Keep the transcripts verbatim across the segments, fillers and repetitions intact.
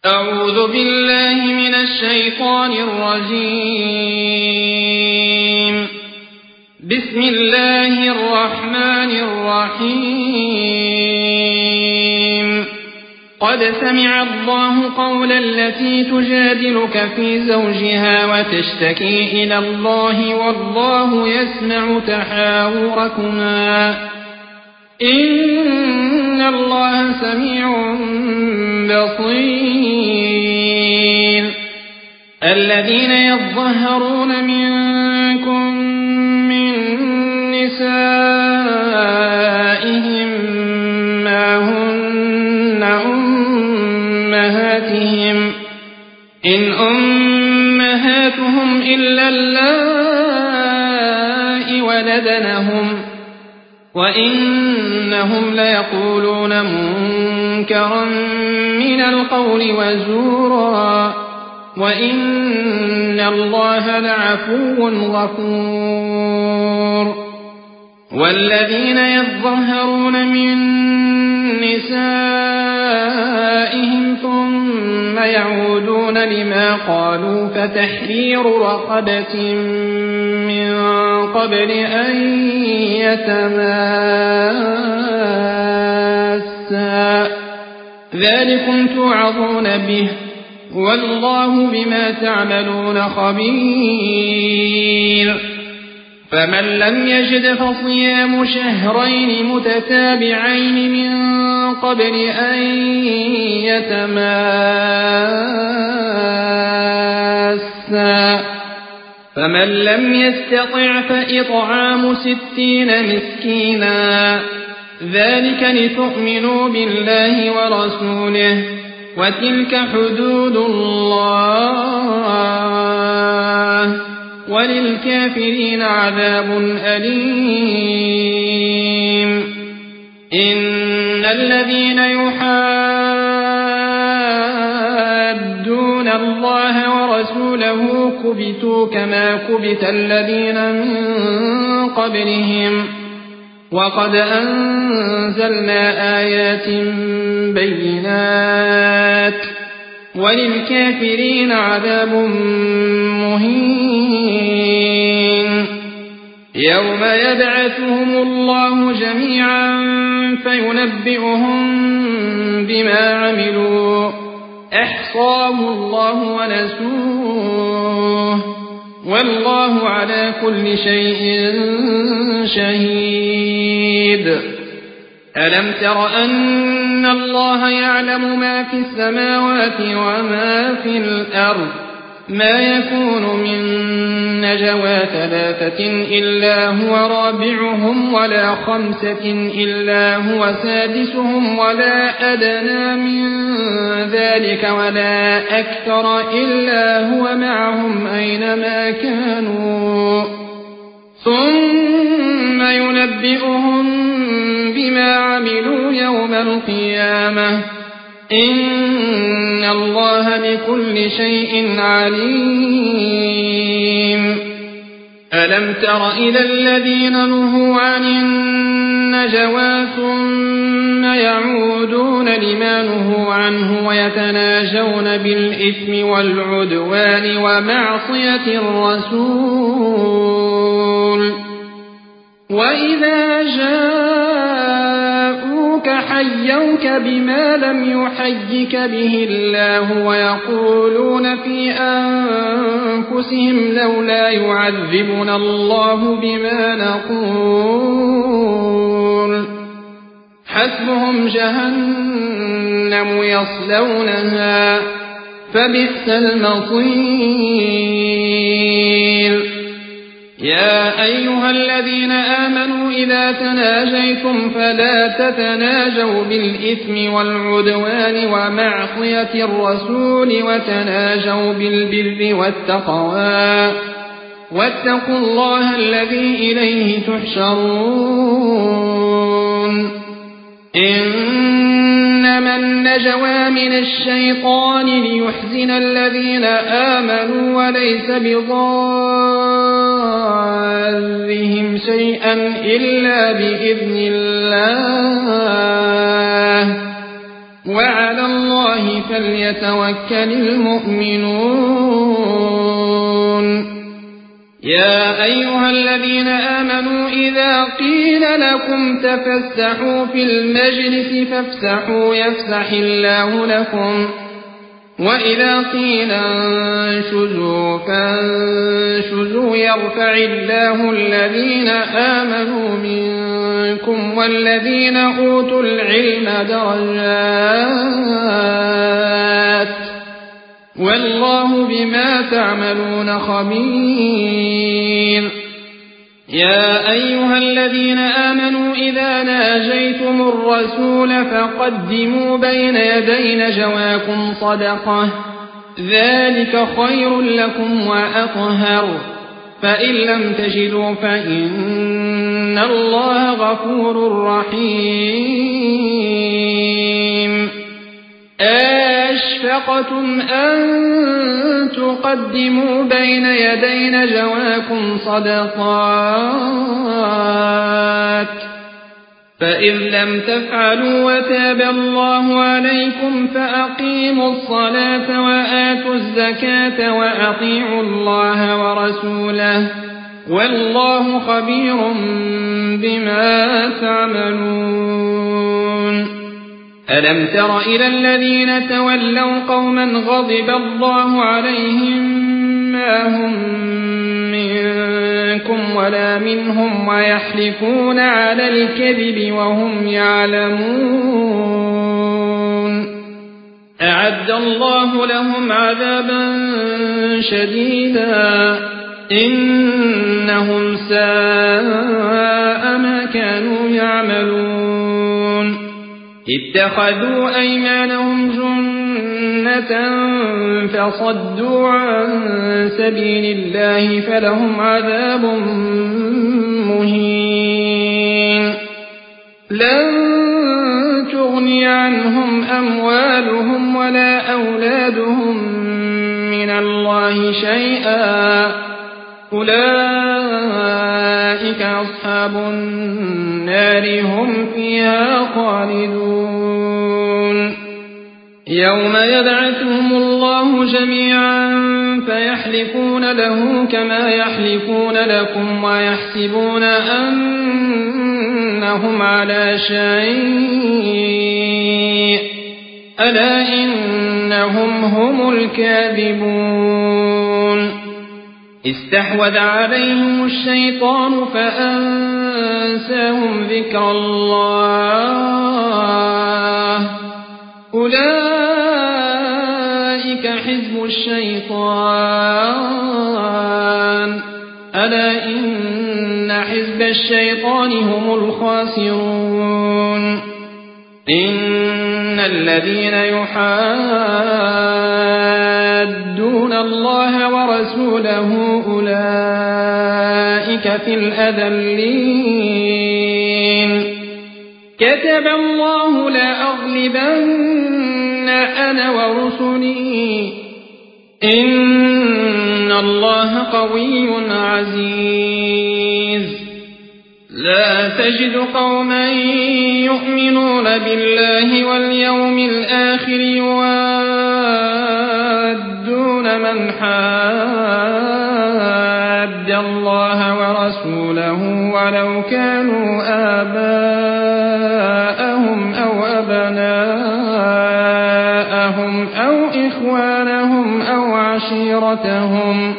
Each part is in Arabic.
أعوذ بالله من الشيطان الرجيم. بسم الله الرحمن الرحيم. قد سمع الله قول التي تجادلك في زوجها وتشتكي إلى الله والله يسمع تحاوركما إن الله سميع بصير. الذين يظهرون منكم من نسائهم ما هن أمهاتهم إن أمهاتهم إلا اللائي ولدنهم وإنهم ليقولون منكرا من القول وزورا وإن الله لعفو غفور. والذين يظهرون من نسائهم ثم يعودون لما قالوا فتحرير رقبة من قبل أن يتماسا ذلكم توعظون به والله بما تعملون خبير. فمن لم يجد فصيام شهرين متتابعين من قبل أن يتماسا فمن لم يستطع فإطعام ستين مسكينا ذلك لتؤمنوا بالله ورسوله وتلك حدود الله وللكافرين عذاب أليم. إن الذين يحادون الله ورسوله كبتوا كما كبت الذين من قبلهم وقد أنزلنا آيات بينات وللكافرين عذاب مهين. يوم يبعثهم الله جميعا فينبئهم بما عملوا أحصاه الله ونسوه والله على كل شيء شهيد. ألم تر أن الله يعلم ما في السماوات وما في الأرض ما يكون من نجوى ثلاثة إلا هو رابعهم ولا خمسة إلا هو سادسهم ولا أدنى من ذلك ولا أكثر إلا هو معهم أينما كانوا ثم ينبئهم بما عملوا يوم القيامة إن الله بكل شيء عليم. ألم تر إلى الذين نهوا عن النجوى ثم يعودون لما نهوا عنه ويتناجون بالإثم والعدوان ومعصية الرسول وإذا جاءوك حيوك بما لم يحيك به الله ويقولون في أنفسهم لولا يعذبنا الله بما نقول حسبهم جهنم يصلونها فبئس المصير. يا أيها الذين آمنوا إذا تناجيتم فلا تتناجوا بالإثم والعدوان ومعصية الرسول وتناجوا بالبر والتقوى واتقوا الله الذي إليه تحشرون. إنما النجوى من الشيطان ليحزن الذين آمنوا وليس بضارهم شيئا إلا بإذن الله وعلى الله الله فليتوكل المؤمنون يا أيها الذين آمنوا إذا قيل لكم تفسحوا في المجلس فافسحوا يفسح الله لكم وإذا قيل انشزوا فانشزوا يرفع الله الذين آمنوا منكم والذين أوتوا العلم درجات والله بما تعملون خبير يا أيها الذين آمنوا إذا ناجيتم الرسول فقدموا بين يدي نجواكم صدقة ذلك خير لكم وأطهر فإن لم تجدوا فإن الله غفور رحيم أشفقتم أن تقدموا بين يدي نجواكم صدقات فإذ لم تفعلوا وتاب الله عليكم فأقيموا الصلاة وآتوا الزكاة وأطيعوا الله ورسوله والله خبير بما تعملون ألم تر إلى الذين تولوا قوما غضب الله عليهم ما هم منكم ولا منهم ويحلفون على الكذب وهم يعلمون أعد الله لهم عذابا شديدا إنهم ساء ما كانوا يعملون اتخذوا أيمانهم جنة فصدوا عن سبيل الله فلهم عذاب مهين لن تغني عنهم أموالهم ولا أولادهم من الله شيئا أولئك أصحاب النار هم فيها خالدون يوم يبعثهم الله جميعا فيحلفون له كما يحلفون لكم ويحسبون أنهم على شيء ألا إنهم هم الكاذبون استحوذ عليهم الشيطان فأنساهم ذكر الله أولئك حزب الشيطان ألا إن حزب الشيطان هم الخاسرون إن الذين يحادون الله ورسوله أولئك في الأذلين كتب الله لأغلبن أنا ورسلي إن الله قوي عزيز لا تجد قوما يؤمنون بالله واليوم الآخر يوادون من حاد الله ورسوله ولو كانوا آباءهم أو أبناءهم أو إخوانهم أو عشيرتهم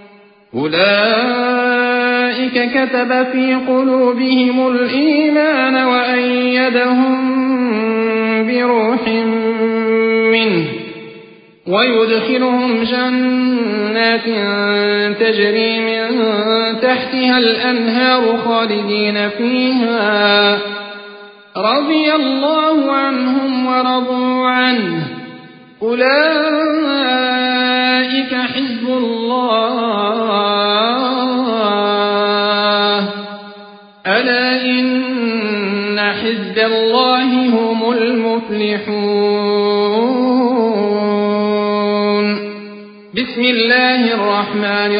أولئك كتب في قلوبهم الإيمان وأيدهم بروح منه ويدخلهم جنات تجري من تحتها الأنهار خالدين فيها رضي الله عنهم ورضوا عنه أولئك حزب الله ألا إن حزب الله هم المفلحون بسم الله الرحمن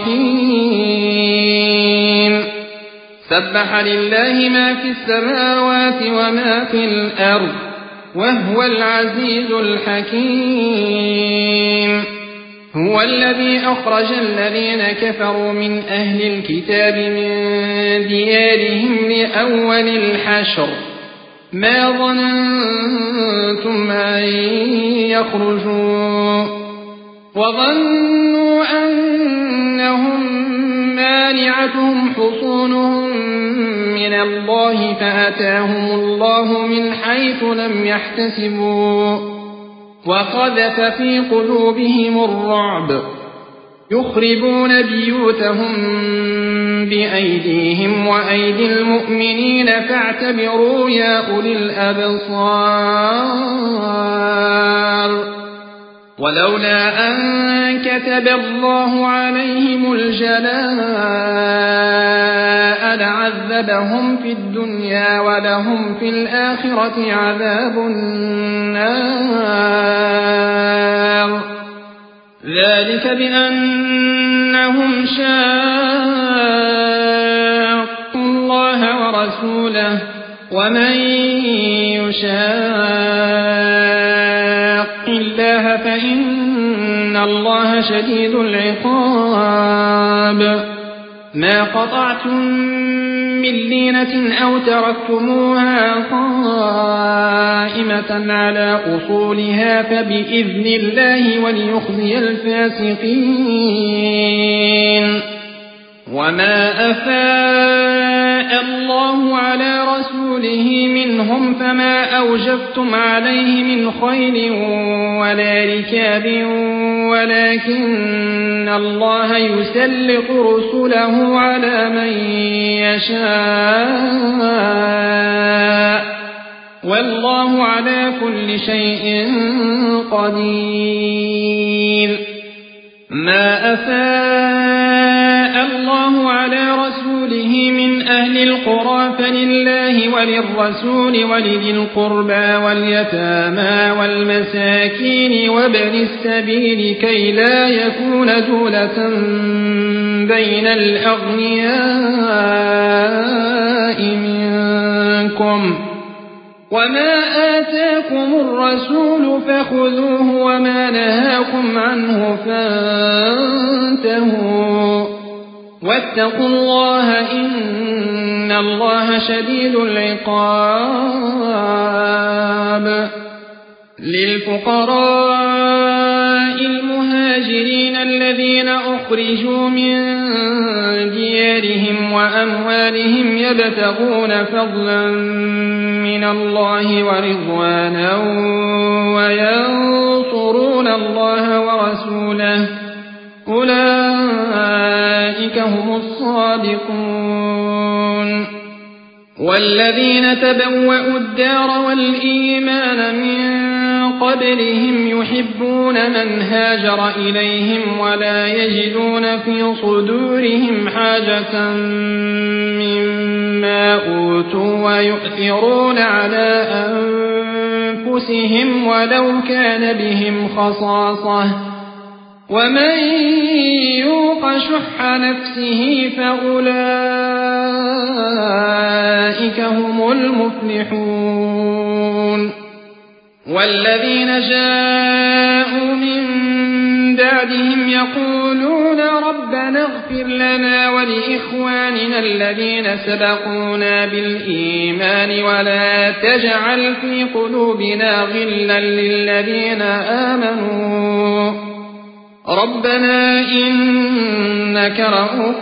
الرحيم سبح لله ما في السماوات وما في الأرض وهو العزيز الحكيم. هو الذي أخرج الذين كفروا من أهل الكتاب من ديارهم لأول الحشر ما ظننتم أن يخرجوا وظنوا أنهم مانعتهم حصونهم من الله فأتاهم الله من حيث لم يحتسبوا وقذف في قلوبهم الرعب يخربون بيوتهم بأيديهم وأيدي المؤمنين فاعتبروا يا أولي الأبصار. ولولا أن كتب الله عليهم الجلاء لعذبهم في الدنيا ولهم في الآخرة عذاب النار ذلك بأنهم شاقوا الله ورسوله ومن يشاق الله فإن الله شديد العقاب. ما قطعتم من لينة أو تركتموها قائمة على أصولها فبإذن الله وليخزي الفاسقين. وما أفاء الله على رسوله منهم فما أوجفتم عليه من خيل ولا ركاب ولكن الله يسلط رسله على من يشاء والله على كل شيء قدير. ما أفاء الله على رسوله من أهل القرى فلله وللرسول ولذي القربى واليتامى والمساكين وابن السبيل كي لا يكون دولة بين الأغنياء منكم. وما آتاكم الرسول فخذوه وما نهاكم عنه فانتهوا واتقوا الله إن الله شديد العقاب. للفقراء المهاجرين الذين أخرجوا من ديارهم وأموالهم يبتغون فضلا من الله ورضوانا وينصرون الله ورسوله أولئك هم الصادقون. والذين تبوأوا الدار والإيمان من قبلهم يحبون من هاجر إليهم ولا يجدون في صدورهم حاجة مما أوتوا ويؤثرون على أنفسهم ولو كان بهم خصاصة ومن يوق شح نفسه فأولئك هم المفلحون. والذين جاءوا من بعدهم يقولون ربنا اغفر لنا ولإخواننا الذين سبقونا بالإيمان ولا تجعل في قلوبنا غلا للذين آمنوا ربنا إنك رؤوف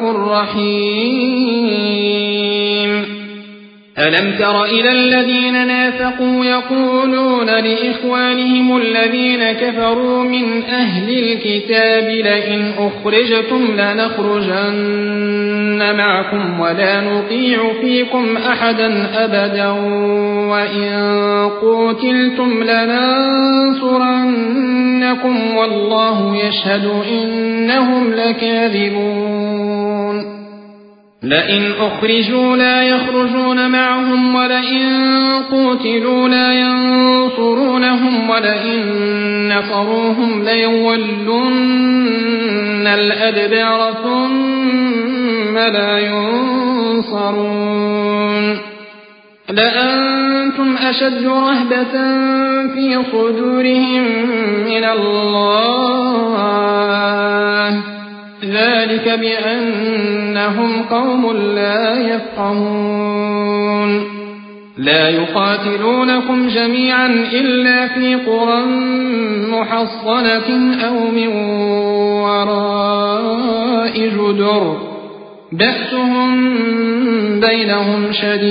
رحيم. ألم تر إلى الذين نافقوا يقولون لإخوانهم الذين كفروا من أهل الكتاب لئن أخرجتم لنخرجن معكم ولا نطيع فيكم أحدا أبدا وإن قوتلتم لننصرنكم والله يشهد إنهم لكاذبون. لئن أخرجوا لا يخرجون معهم ولئن قوتلوا لا ينصرونهم ولئن نصروهم ليولن الأدبار ثم لا ينصرون. لأنتم أشد رهبة في صدورهم من الله ذلك بأنهم قوم لا يفقهون لا يقاتلونكم جميعا إلا في قرى محصنة أو من وراء جدر بأسهم بينهم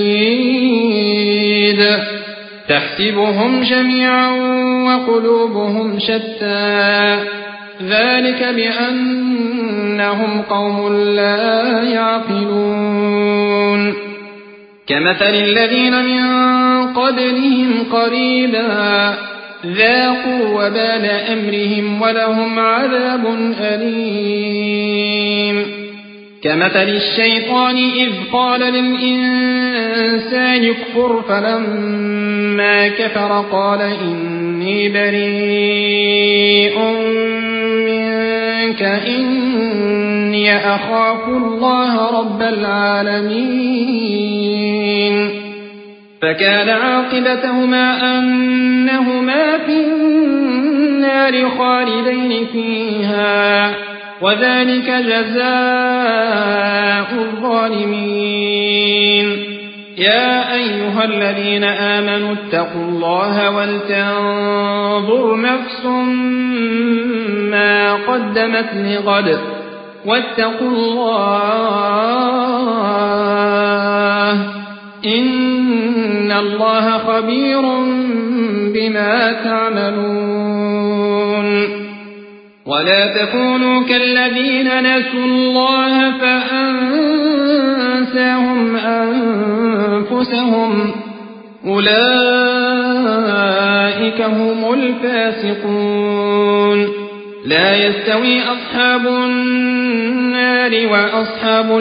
شديد تحسبهم جميعا وقلوبهم شتى ذلك بأنهم قوم لا يعقلون كمثل الذين من قبلهم قريبا ذاقوا وبال أمرهم ولهم عذاب أليم كمثل الشيطان إذ قال للإنسان اكفر فلما كفر قال إني بريء منك إني أخاف الله رب العالمين فكان عاقبتهما أنهما في النار خالدين فيها وذلك جزاء الظالمين يا أيها الذين آمنوا اتقوا الله ولتنظر نفس ما قدمت لغد واتقوا الله إن الله خبير بما تعملون ولا تكونوا كالذين نسوا الله فأنساهم أنفسهم أولئك هم الفاسقون لا يستوي أصحاب النار وأصحاب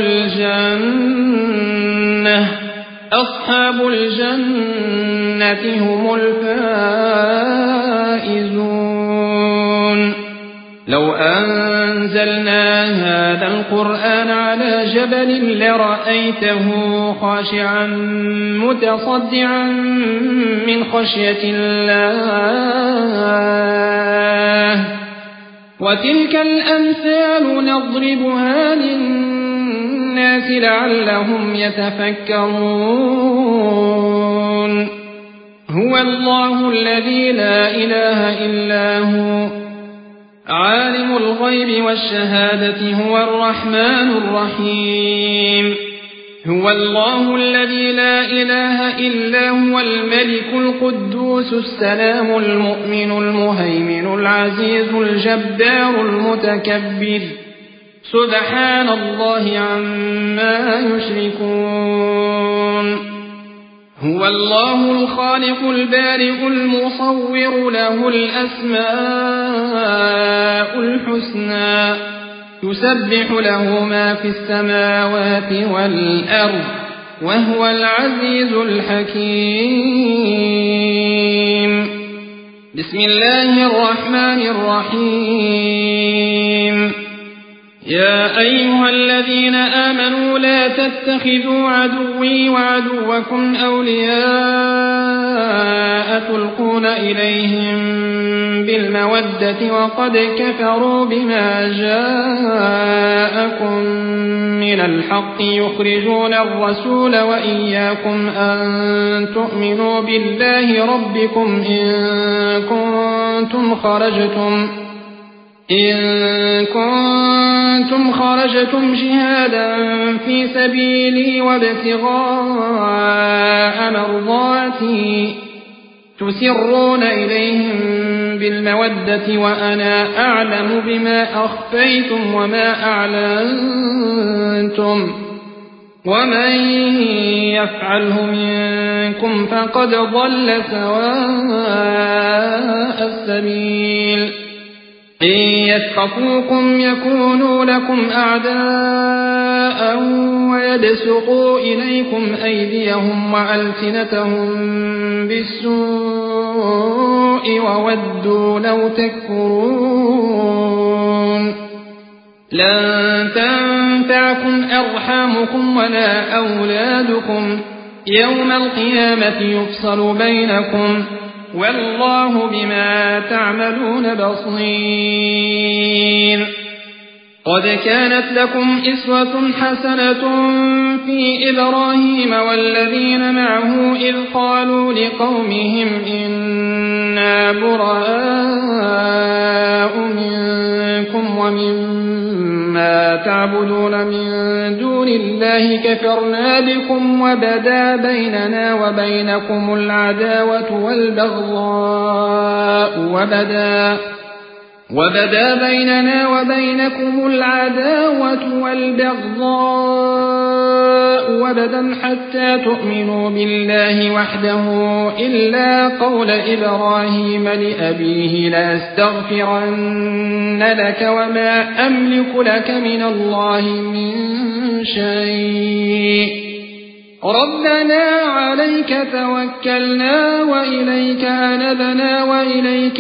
الجنة أصحاب الجنة هم الفائزون لو أنزلنا هذا القرآن على جبل لرأيته خاشعا متصدعا من خشية الله وتلك الأمثال نضربها للناس لعلهم يتفكرون هو الله الذي لا إله إلا هو عالم الغيب والشهادة هو الرحمن الرحيم هو الله الذي لا إله إلا هو الملك القدوس السلام المؤمن المهيمن العزيز الجبار المتكبر سبحان الله عما يشركون هو الله الخالق البارئ المصور له الأسماء الحسنى يسبح له ما في السماوات والأرض وهو العزيز الحكيم بسم الله الرحمن الرحيم يا أيها الذين آمنوا لا تتخذوا عدوي وعدوكم أولياء تلقون إليهم بالمودة وقد كفروا بما جاءكم من الحق يخرجون الرسول وإياكم أن تؤمنوا بالله ربكم إن كنتم خرجتم إن كنتم خرجتم جهادا في سبيلي وابتغاء مرضاتي تسرون إليهم بالمودة وأنا أعلم بما أخفيتم وما أعلنتم ومن يفعله منكم فقد ضل سواء السبيل إن يثقفوكم يكونوا لكم أعداء ويبسطوا إليكم أيديهم وألسنتهم بالسوء وودوا لو تكفرون لن تنفعكم أرحامكم ولا أولادكم يوم القيامة يفصل بينكم والله بما تعملون بصير. قد كانت لكم إسوة حسنة في إبراهيم والذين معه إذ قالوا لقومهم إنا براء منكم ومما تعبدون من دون الله كفرنا بكم وبدا بيننا وبينكم العداوة والبغضاء وبدا وبدا بيننا وبينكم العداوة والبغضاء وبدا حتى تؤمنوا بالله وحده إلا قول إبراهيم لأبيه لأستغفرن لك وما أملك لك من الله من شيء ربنا عليك توكلنا وإليك أنبنا وإليك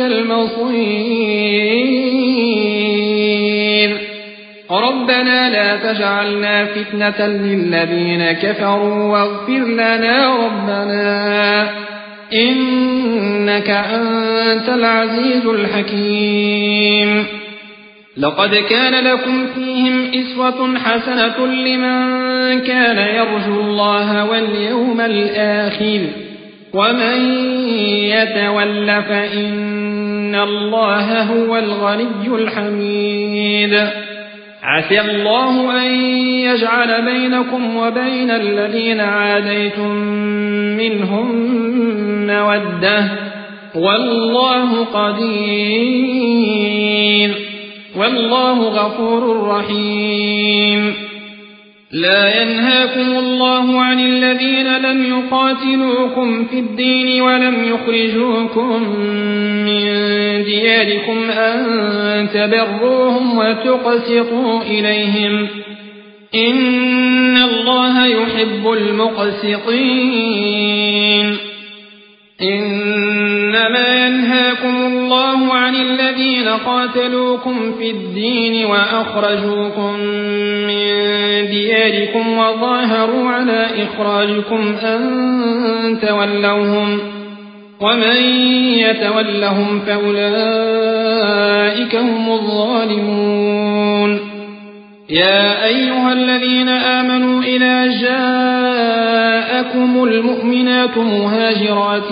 المصير ربنا لا تجعلنا فتنة للذين كفروا واغفر لنا ربنا إنك أنت العزيز الحكيم. لقد كان لكم فيهم إسوة حسنة لمن كان يرجو الله واليوم الآخر ومن يتول فإن الله هو الغني الحميد. عسى الله أن يجعل بينكم وبين الذين عاديتم منهم مودة والله قدير والله غفور رحيم. لا ينهاكم الله عن الذين لم يقاتلوكم في الدين ولم يخرجوكم من دياركم أن تبروهم وتقسطوا إليهم إن الله يحب المقسطين. إنما ينهاكم الله عن الذين قاتلوكم في الدين وأخرجوكم من دياركم وظاهروا على إخراجكم أن تولوهم ومن يتولهم فأولئك هم الظالمون. يا أيها الذين آمنوا إذا جاءكم المؤمنات مهاجرات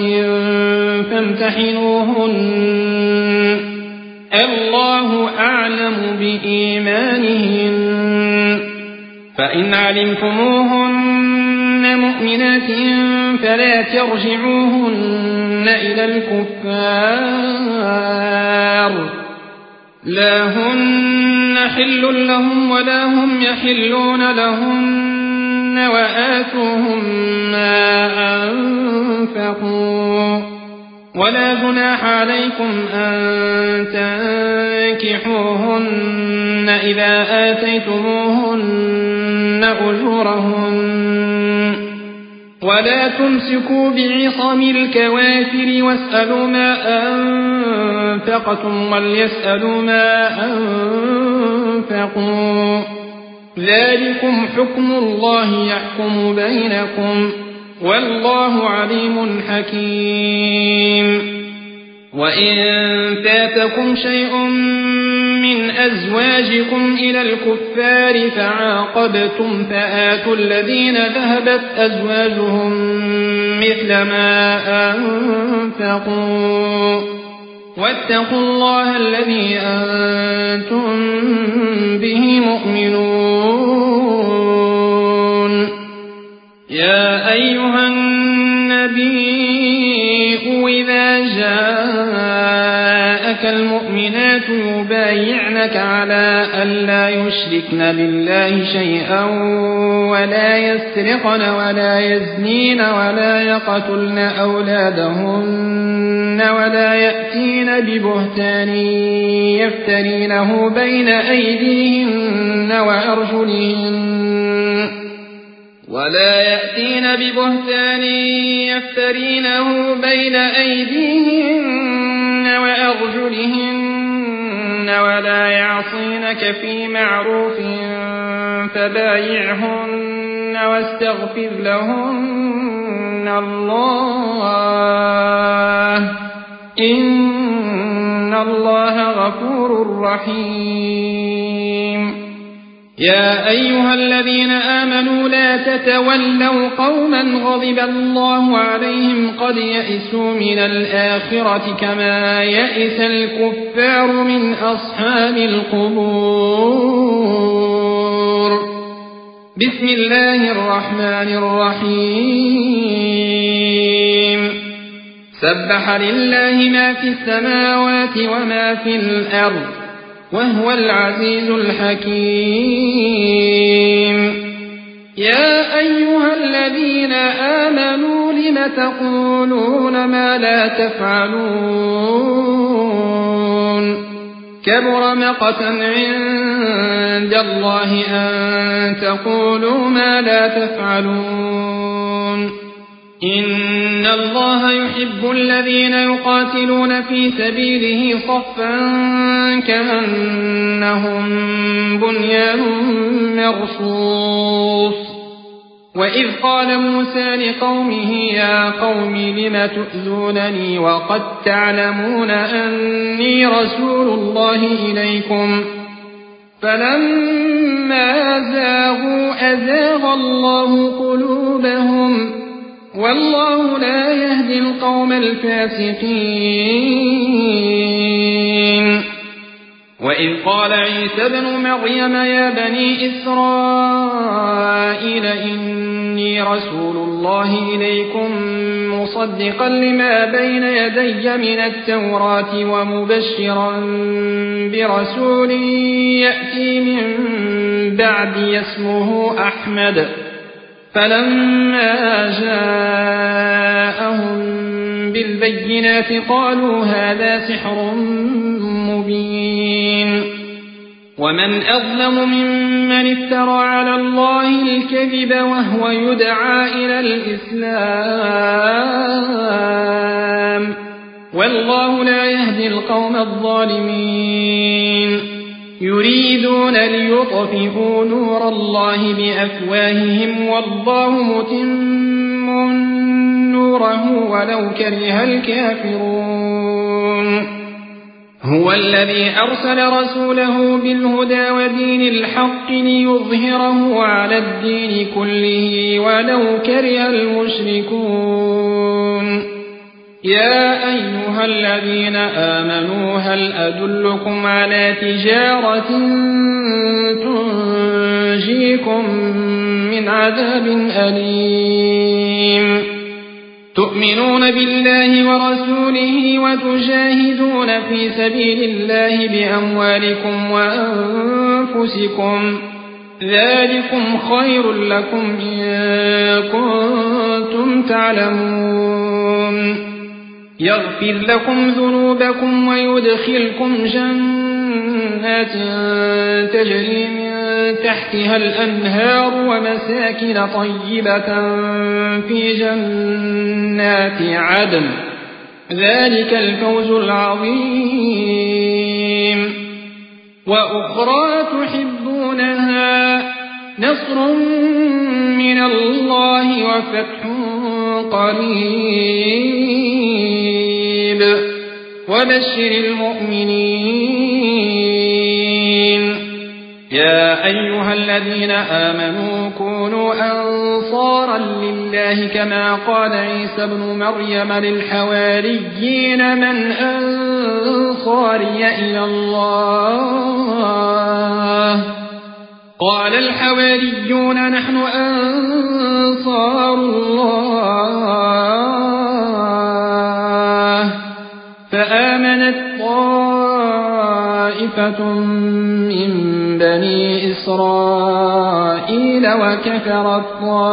فامتحنوهن الله أعلم بإيمانهن فإن علمتموهن مؤمنات فلا ترجعوهن إلى الكفار لا هن حل لهم ولا هم يحلون لهن وآتوهم ما أنفقوا ولا جناح عليكم أن تنكحوهن إذا آتيتموهن أجورهن ولا تمسكوا بعصم الكوافر واسألوا ما أنفقتم وليسألوا ما أنفقوا ذلكم حكم الله يحكم بينكم والله عليم حكيم. وإن فاتكم شيء من أزواجكم إلى الكفار فعاقبتم فآتوا الذين ذهبت أزواجهم مثل ما أنفقوا واتقوا الله الذي أنتم به مؤمنون. يا أيها النبي إذا جاءك المؤمنات يبايعنك على ألا يشركن بالله شيئا ولا يسرقن ولا يزنين ولا يقتلن أولادهن ولا يأتين ببهتان يفترينه بين أيديهن وأرجلهن ولا يأتين ببهتان يفترينه بين أيديهن وأرجلهن ولا يعصينك في معروف فبايعهن واستغفر لهن الله إن الله غفور رحيم يا أيها الذين آمنوا لا تتولوا قوما غضب الله عليهم قد يئسوا من الآخرة كما يئس الكفار من أصحاب القبور بسم الله الرحمن الرحيم سبح لله ما في السماوات وما في الأرض وهو العزيز الحكيم يا أيها الذين آمنوا لم تقولون ما لا تفعلون كبر مقتا عند الله أن تقولوا ما لا تفعلون إن الله يحب الذين يقاتلون في سبيله صفا كأنهم بنيان مرصوص وإذ قال موسى لقومه يا قوم لم تؤذونني وقد تعلمون أني رسول الله إليكم فلما زاغوا أزاغ الله قلوبهم والله لا يهدي القوم الفاسقين وإذ قال عيسى ابن مريم يا بني إسرائيل إني رسول الله إليكم مصدقا لما بين يدي من التوراة ومبشرا برسول يأتي من بعدي اسمه أحمد فلما جاءهم بالبينات قالوا هذا سحر مبين ومن أظلم ممن افترى على الله الكذب وهو يدعى إلى الإسلام والله لا يهدي القوم الظالمين يريدون ليطفئوا نور الله بأفواههم والله متم نوره ولو كره الكافرون هو الذي أرسل رسوله بالهدى ودين الحق ليظهره على الدين كله ولو كره المشركون يا أيها الذين آمنوا هل أدلكم على تجارة تنجيكم من عذاب أليم تؤمنون بالله ورسوله وتجاهدون في سبيل الله بأموالكم وأنفسكم ذلكم خير لكم إن كنتم تعلمون يغفر لكم ذنوبكم ويدخلكم جنات تجري من تحتها الأنهار ومساكن طيبة في جنات عدن ذلك الفوز العظيم وأخرى تحبونها نصر من الله وفتح قريب وبشر المؤمنين يا أيها الذين آمنوا كونوا أنصارا لله كما قال عيسى ابن مريم للحواريين من أنصاري إلى الله قال الحواريون نحن أنصار الله فآمنت طائفة من بني إسرائيل وكفرت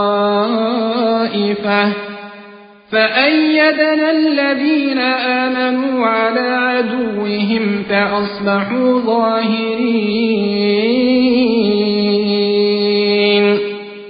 طائفة فأيدنا الذين آمنوا على عدوهم فأصبحوا ظاهرين